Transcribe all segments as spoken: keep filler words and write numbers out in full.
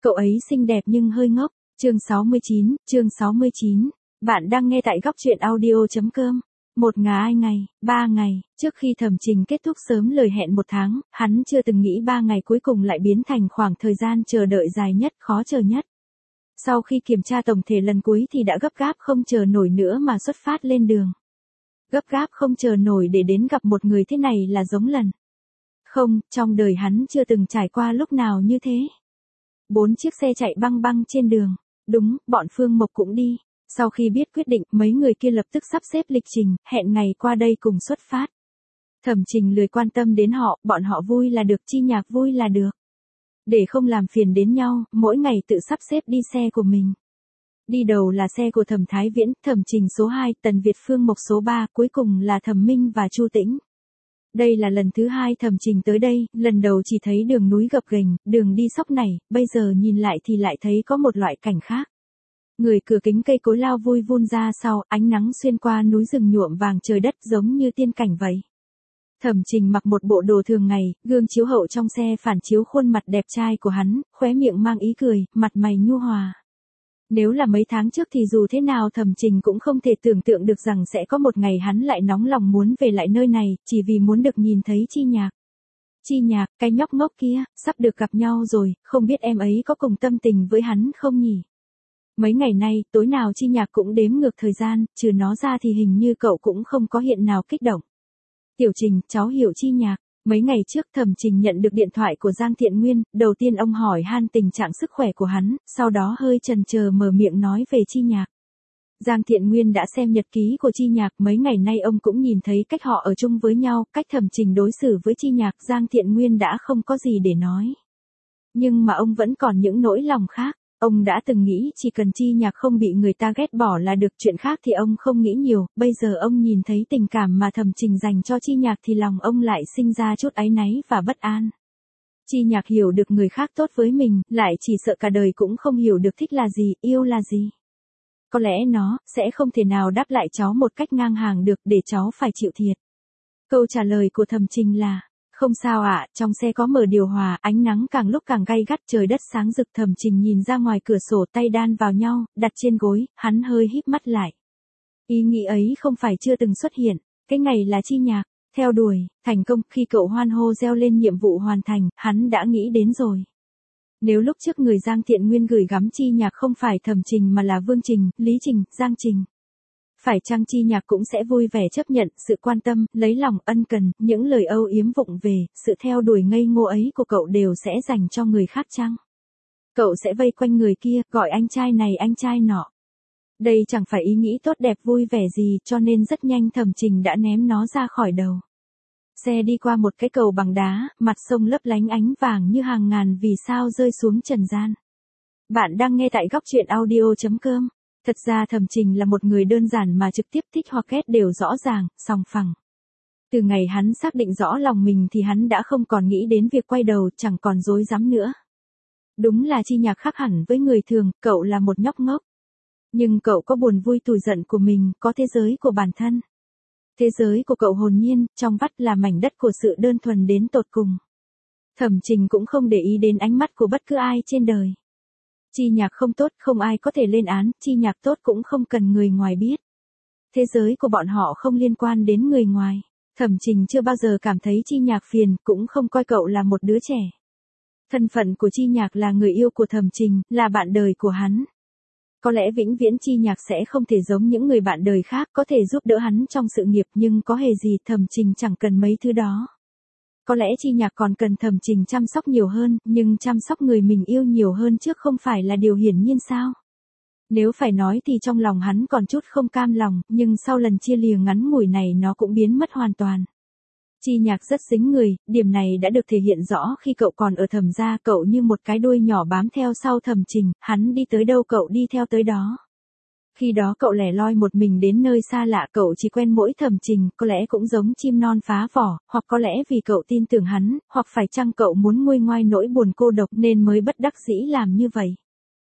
Cậu ấy xinh đẹp nhưng hơi ngốc. Chương sáu mươi chín, chương sáu mươi chín. Bạn đang nghe tại góc truyện audio.com. Một ngày ngày, ba ngày, trước khi thẩm trình kết thúc sớm lời hẹn một tháng, hắn chưa từng nghĩ ba ngày cuối cùng lại biến thành khoảng thời gian chờ đợi dài nhất, khó chờ nhất. Sau khi kiểm tra tổng thể lần cuối thì đã gấp gáp không chờ nổi nữa mà xuất phát lên đường. Gấp gáp không chờ nổi để đến gặp một người thế này là giống lần. Không, trong đời hắn chưa từng trải qua lúc nào như thế. Bốn chiếc xe chạy băng băng trên đường. Đúng, bọn Phương Mộc cũng đi. Sau khi biết quyết định, mấy người kia lập tức sắp xếp lịch trình, hẹn ngày qua đây cùng xuất phát. Thẩm Trình lười quan tâm đến họ, bọn họ vui là được, Chi Nhạc vui là được. Để không làm phiền đến nhau, mỗi ngày tự sắp xếp đi xe của mình. Đi đầu là xe của Thẩm Thái Viễn, Thẩm Trình số hai, Tần Việt Phương Mộc số ba, cuối cùng là Thẩm Minh và Chu Tĩnh. Đây là lần thứ hai Thẩm Trình tới đây, lần đầu chỉ thấy đường núi gập ghềnh, đường đi sóc nảy, bây giờ nhìn lại thì lại thấy có một loại cảnh khác. Người cửa kính cây cối lao vui vun ra sau, ánh nắng xuyên qua núi rừng nhuộm vàng trời đất giống như tiên cảnh vậy. Thẩm Trình mặc một bộ đồ thường ngày, gương chiếu hậu trong xe phản chiếu khuôn mặt đẹp trai của hắn, khóe miệng mang ý cười, mặt mày nhu hòa. Nếu là mấy tháng trước thì dù thế nào Thẩm Trình cũng không thể tưởng tượng được rằng sẽ có một ngày hắn lại nóng lòng muốn về lại nơi này, chỉ vì muốn được nhìn thấy Chi Nhạc. Chi Nhạc, cái nhóc ngốc kia, sắp được gặp nhau rồi, không biết em ấy có cùng tâm tình với hắn không nhỉ? Mấy ngày nay, tối nào Chi Nhạc cũng đếm ngược thời gian, trừ nó ra thì hình như cậu cũng không có hiện nào kích động. Tiểu Trình, cháu hiểu Chi Nhạc. Mấy ngày trước Thẩm Trình nhận được điện thoại của Giang Thiện Nguyên, đầu tiên ông hỏi han tình trạng sức khỏe của hắn, sau đó hơi chần chờ mở miệng nói về Chi Nhạc. Giang Thiện Nguyên đã xem nhật ký của Chi Nhạc, mấy ngày nay ông cũng nhìn thấy cách họ ở chung với nhau, cách Thẩm Trình đối xử với Chi Nhạc, Giang Thiện Nguyên đã không có gì để nói. Nhưng mà ông vẫn còn những nỗi lòng khác. Ông đã từng nghĩ chỉ cần Chi Nhạc không bị người ta ghét bỏ là được, chuyện khác thì ông không nghĩ nhiều, bây giờ ông nhìn thấy tình cảm mà Thẩm Trình dành cho Chi Nhạc thì lòng ông lại sinh ra chút áy náy và bất an. Chi Nhạc hiểu được người khác tốt với mình, lại chỉ sợ cả đời cũng không hiểu được thích là gì, yêu là gì. Có lẽ nó sẽ không thể nào đáp lại cháu một cách ngang hàng được, để cháu phải chịu thiệt. Câu trả lời của Thẩm Trình là: không sao ạ, à, trong xe có mở điều hòa, ánh nắng càng lúc càng gay gắt, trời đất sáng rực. Thẩm Trình nhìn ra ngoài cửa sổ, tay đan vào nhau, đặt trên gối, hắn hơi híp mắt lại. Ý nghĩ ấy không phải chưa từng xuất hiện, cái ngày là Chi Nhạc, theo đuổi, thành công, khi cậu hoan hô reo lên nhiệm vụ hoàn thành, hắn đã nghĩ đến rồi. Nếu lúc trước người Giang Thiện Nguyên gửi gắm Chi Nhạc không phải Thẩm Trình mà là Vương Trình, Lý Trình, Giang Trình, phải chăng Chi Nhạc cũng sẽ vui vẻ chấp nhận sự quan tâm, lấy lòng, ân cần, những lời âu yếm vụng về, sự theo đuổi ngây ngô ấy của cậu đều sẽ dành cho người khác chăng? Cậu sẽ vây quanh người kia, gọi anh trai này anh trai nọ. Đây chẳng phải ý nghĩ tốt đẹp vui vẻ gì, cho nên rất nhanh Thẩm Trình đã ném nó ra khỏi đầu. Xe đi qua một cái cầu bằng đá, mặt sông lấp lánh ánh vàng như hàng ngàn vì sao rơi xuống trần gian. Bạn đang nghe tại góc truyện audio.com. Thật ra Thẩm Trình là một người đơn giản mà trực tiếp thích hoặc ghét đều rõ ràng, sòng phẳng. Từ ngày hắn xác định rõ lòng mình thì hắn đã không còn nghĩ đến việc quay đầu, chẳng còn dối dám nữa. Đúng là Chi Nhạc khác hẳn với người thường, cậu là một nhóc ngốc. Nhưng cậu có buồn vui tủi giận của mình, có thế giới của bản thân. Thế giới của cậu hồn nhiên, trong vắt là mảnh đất của sự đơn thuần đến tột cùng. Thẩm Trình cũng không để ý đến ánh mắt của bất cứ ai trên đời. Chi Nhạc không tốt, không ai có thể lên án, Chi Nhạc tốt cũng không cần người ngoài biết. Thế giới của bọn họ không liên quan đến người ngoài. Thẩm Trình chưa bao giờ cảm thấy Chi Nhạc phiền, cũng không coi cậu là một đứa trẻ. Thân phận của Chi Nhạc là người yêu của Thẩm Trình, là bạn đời của hắn. Có lẽ vĩnh viễn Chi Nhạc sẽ không thể giống những người bạn đời khác, có thể giúp đỡ hắn trong sự nghiệp, nhưng có hề gì, Thẩm Trình chẳng cần mấy thứ đó. Có lẽ Chi Nhạc còn cần Thẩm Trình chăm sóc nhiều hơn, nhưng chăm sóc người mình yêu nhiều hơn trước không phải là điều hiển nhiên sao? Nếu phải nói thì trong lòng hắn còn chút không cam lòng, nhưng sau lần chia lìa ngắn ngủi này nó cũng biến mất hoàn toàn. Chi Nhạc rất dính người, điểm này đã được thể hiện rõ khi cậu còn ở Thẩm gia, cậu như một cái đuôi nhỏ bám theo sau Thẩm Trình, hắn đi tới đâu cậu đi theo tới đó. Khi đó cậu lẻ loi một mình đến nơi xa lạ, cậu chỉ quen mỗi Thẩm Trình, có lẽ cũng giống chim non phá vỏ, hoặc có lẽ vì cậu tin tưởng hắn, hoặc phải chăng cậu muốn nguôi ngoai nỗi buồn cô độc nên mới bất đắc dĩ làm như vậy.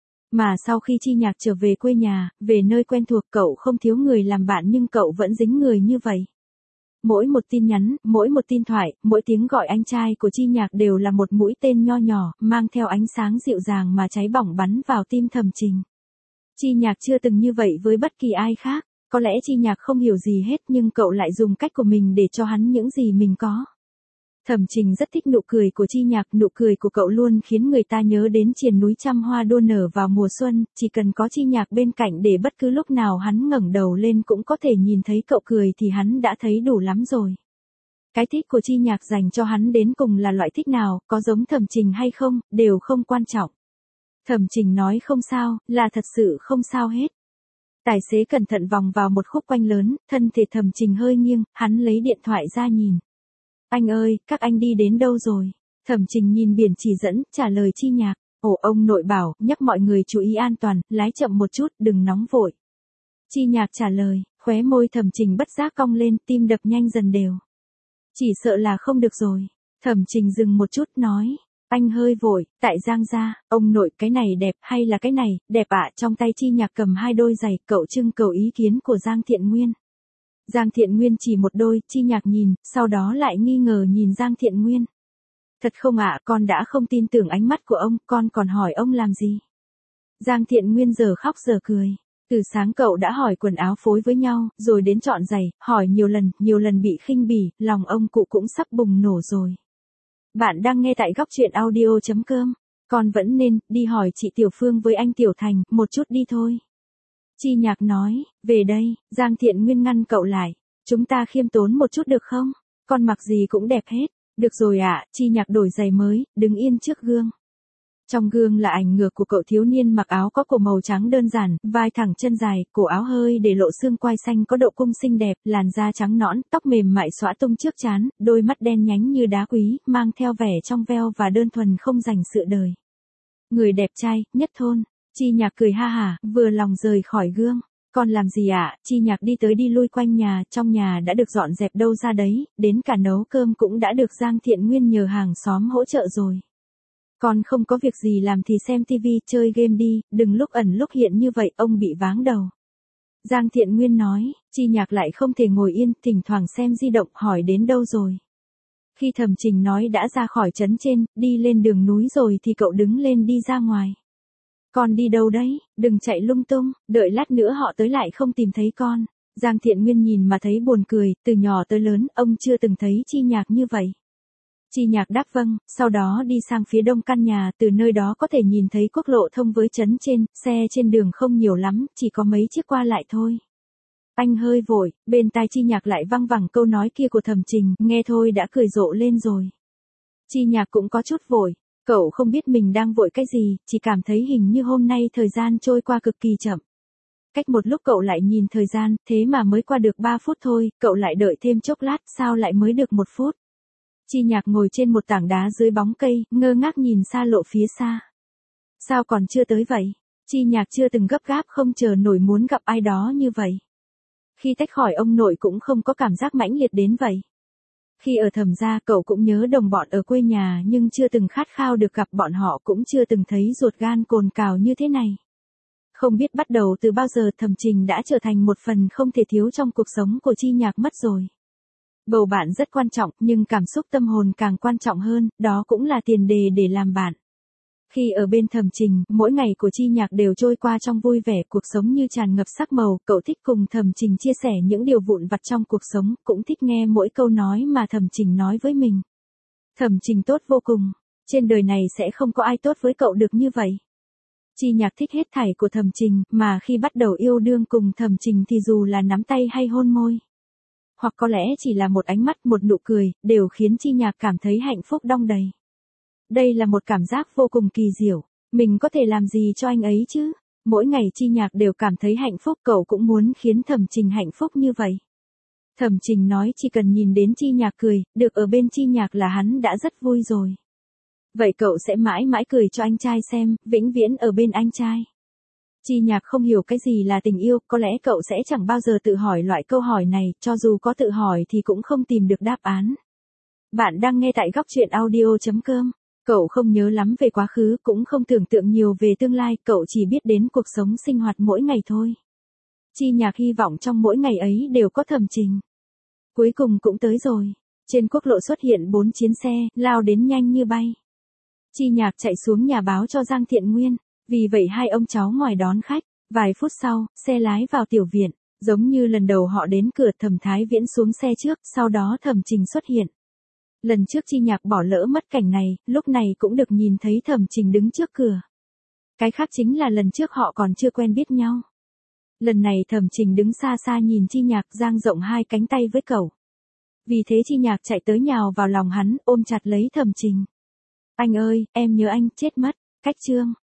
Mà sau khi Chi Nhạc trở về quê nhà, về nơi quen thuộc, cậu không thiếu người làm bạn nhưng cậu vẫn dính người như vậy. Mỗi một tin nhắn, mỗi một tin thoại, mỗi tiếng gọi anh trai của Chi Nhạc đều là một mũi tên nho nhỏ, mang theo ánh sáng dịu dàng mà cháy bỏng bắn vào tim Thẩm Trình. Chi Nhạc chưa từng như vậy với bất kỳ ai khác, có lẽ Chi Nhạc không hiểu gì hết nhưng cậu lại dùng cách của mình để cho hắn những gì mình có. Thẩm Trình rất thích nụ cười của Chi Nhạc, nụ cười của cậu luôn khiến người ta nhớ đến triền núi trăm hoa đua nở vào mùa xuân, chỉ cần có Chi Nhạc bên cạnh để bất cứ lúc nào hắn ngẩng đầu lên cũng có thể nhìn thấy cậu cười thì hắn đã thấy đủ lắm rồi. Cái thích của Chi Nhạc dành cho hắn đến cùng là loại thích nào, có giống Thẩm Trình hay không, đều không quan trọng. Thẩm Trình nói không sao, là thật sự không sao hết. Tài xế cẩn thận vòng vào một khúc quanh lớn, thân thể Thẩm Trình hơi nghiêng, hắn lấy điện thoại ra nhìn. Anh ơi, các anh đi đến đâu rồi? Thẩm Trình nhìn biển chỉ dẫn, trả lời Chi Nhạc. Ồ, ông nội bảo, nhắc mọi người chú ý an toàn, lái chậm một chút, đừng nóng vội. Chi Nhạc trả lời, khóe môi Thẩm Trình bất giác cong lên, tim đập nhanh dần đều. Chỉ sợ là không được rồi. Thẩm Trình dừng một chút nói. Anh hơi vội, tại Giang gia, ông nội cái này đẹp hay là cái này, đẹp ạ. Trong tay Chi Nhạc cầm hai đôi giày, cậu trưng cầu ý kiến của Giang Thiện Nguyên. Giang Thiện Nguyên chỉ một đôi, Chi Nhạc nhìn, sau đó lại nghi ngờ nhìn Giang Thiện Nguyên. Thật không ạ, con đã không tin tưởng ánh mắt của ông, con còn hỏi ông làm gì? Giang Thiện Nguyên giờ khóc giờ cười. Từ sáng cậu đã hỏi quần áo phối với nhau, rồi đến chọn giày, hỏi nhiều lần, nhiều lần bị khinh bỉ, lòng ông cụ cũng sắp bùng nổ rồi. Bạn đang nghe tại góc truyện audio chấm com. Con vẫn nên, đi hỏi chị Tiểu Phương với anh Tiểu Thành, một chút đi thôi. Chi Nhạc nói, về đây, Giang Thiện Nguyên ngăn cậu lại. Chúng ta khiêm tốn một chút được không? Con mặc gì cũng đẹp hết. Được rồi ạ, Chi Nhạc đổi giày mới, đứng yên trước gương. Trong gương là ảnh ngược của cậu thiếu niên mặc áo có cổ màu trắng đơn giản, vai thẳng chân dài, cổ áo hơi để lộ xương quai xanh có độ cung xinh đẹp, làn da trắng nõn, tóc mềm mại xõa tung trước trán, đôi mắt đen nhánh như đá quý, mang theo vẻ trong veo và đơn thuần không dành sự đời. Người đẹp trai, nhất thôn. Chi Nhạc cười ha hả, vừa lòng rời khỏi gương. Con làm gì ạ? Chi Nhạc đi tới đi lui quanh nhà, trong nhà đã được dọn dẹp đâu ra đấy, đến cả nấu cơm cũng đã được Giang Thiện Nguyên nhờ hàng xóm hỗ trợ rồi. Con không có việc gì làm thì xem tivi, chơi game đi, đừng lúc ẩn lúc hiện như vậy, ông bị váng đầu. Giang Thiện Nguyên nói, Chi Nhạc lại không thể ngồi yên, thỉnh thoảng xem di động, hỏi đến đâu rồi. Khi Thẩm Trình nói đã ra khỏi trấn trên, đi lên đường núi rồi thì cậu đứng lên đi ra ngoài. Con đi đâu đấy, đừng chạy lung tung, đợi lát nữa họ tới lại không tìm thấy con. Giang Thiện Nguyên nhìn mà thấy buồn cười, từ nhỏ tới lớn, ông chưa từng thấy Chi Nhạc như vậy. Chi Nhạc đáp vâng, sau đó đi sang phía đông căn nhà, từ nơi đó có thể nhìn thấy quốc lộ thông với trấn trên, xe trên đường không nhiều lắm, chỉ có mấy chiếc qua lại thôi. Anh hơi vội, bên tai Chi Nhạc lại văng vẳng câu nói kia của Thẩm Trình, nghe thôi đã cười rộ lên rồi. Chi Nhạc cũng có chút vội, cậu không biết mình đang vội cái gì, chỉ cảm thấy hình như hôm nay thời gian trôi qua cực kỳ chậm. Cách một lúc cậu lại nhìn thời gian, thế mà mới qua được ba phút thôi, cậu lại đợi thêm chốc lát, sao lại mới được một phút. Chi Nhạc ngồi trên một tảng đá dưới bóng cây, ngơ ngác nhìn xa lộ phía xa. Sao còn chưa tới vậy? Chi Nhạc chưa từng gấp gáp không chờ nổi muốn gặp ai đó như vậy. Khi tách khỏi ông nội cũng không có cảm giác mãnh liệt đến vậy. Khi ở Thẩm gia cậu cũng nhớ đồng bọn ở quê nhà nhưng chưa từng khát khao được gặp bọn họ, cũng chưa từng thấy ruột gan cồn cào như thế này. Không biết bắt đầu từ bao giờ Thẩm Trình đã trở thành một phần không thể thiếu trong cuộc sống của Chi Nhạc mất rồi. Bầu bạn rất quan trọng, nhưng cảm xúc tâm hồn càng quan trọng hơn, đó cũng là tiền đề để làm bạn. Khi ở bên Thẩm Trình, mỗi ngày của Chi Nhạc đều trôi qua trong vui vẻ, cuộc sống như tràn ngập sắc màu, cậu thích cùng Thẩm Trình chia sẻ những điều vụn vặt trong cuộc sống, cũng thích nghe mỗi câu nói mà Thẩm Trình nói với mình. Thẩm Trình tốt vô cùng, trên đời này sẽ không có ai tốt với cậu được như vậy. Chi Nhạc thích hết thảy của Thẩm Trình, mà khi bắt đầu yêu đương cùng Thẩm Trình thì dù là nắm tay hay hôn môi, hoặc có lẽ chỉ là một ánh mắt, một nụ cười, đều khiến Chi Nhạc cảm thấy hạnh phúc đong đầy. Đây là một cảm giác vô cùng kỳ diệu, mình có thể làm gì cho anh ấy chứ? Mỗi ngày Chi Nhạc đều cảm thấy hạnh phúc, cậu cũng muốn khiến Thẩm Trình hạnh phúc như vậy. Thẩm Trình nói chỉ cần nhìn đến Chi Nhạc cười, được ở bên Chi Nhạc là hắn đã rất vui rồi. Vậy cậu sẽ mãi mãi cười cho anh trai xem, vĩnh viễn ở bên anh trai. Chi Nhạc không hiểu cái gì là tình yêu, có lẽ cậu sẽ chẳng bao giờ tự hỏi loại câu hỏi này, cho dù có tự hỏi thì cũng không tìm được đáp án. Bạn đang nghe tại góc truyện audio chấm com. Cậu không nhớ lắm về quá khứ, cũng không tưởng tượng nhiều về tương lai, cậu chỉ biết đến cuộc sống sinh hoạt mỗi ngày thôi. Chi Nhạc hy vọng trong mỗi ngày ấy đều có Thẩm Trình. Cuối cùng cũng tới rồi. Trên quốc lộ xuất hiện bốn chiến xe, lao đến nhanh như bay. Chi Nhạc chạy xuống nhà báo cho Giang Thiện Nguyên, vì vậy hai ông cháu ngoài đón khách. Vài phút sau, xe lái vào tiểu viện, giống như lần đầu họ đến cửa. Thẩm Thái Viễn xuống xe trước, sau đó Thẩm Trình xuất hiện. Lần trước Chi Nhạc bỏ lỡ mất cảnh này, lúc này cũng được nhìn thấy Thẩm Trình đứng trước cửa. Cái khác chính là lần trước họ còn chưa quen biết nhau. Lần này Thẩm Trình đứng xa xa nhìn Chi Nhạc dang rộng hai cánh tay với cậu. Vì thế Chi Nhạc chạy tới nhào vào lòng hắn, ôm chặt lấy Thẩm Trình. Anh ơi, em nhớ anh, chết mất. Cách chương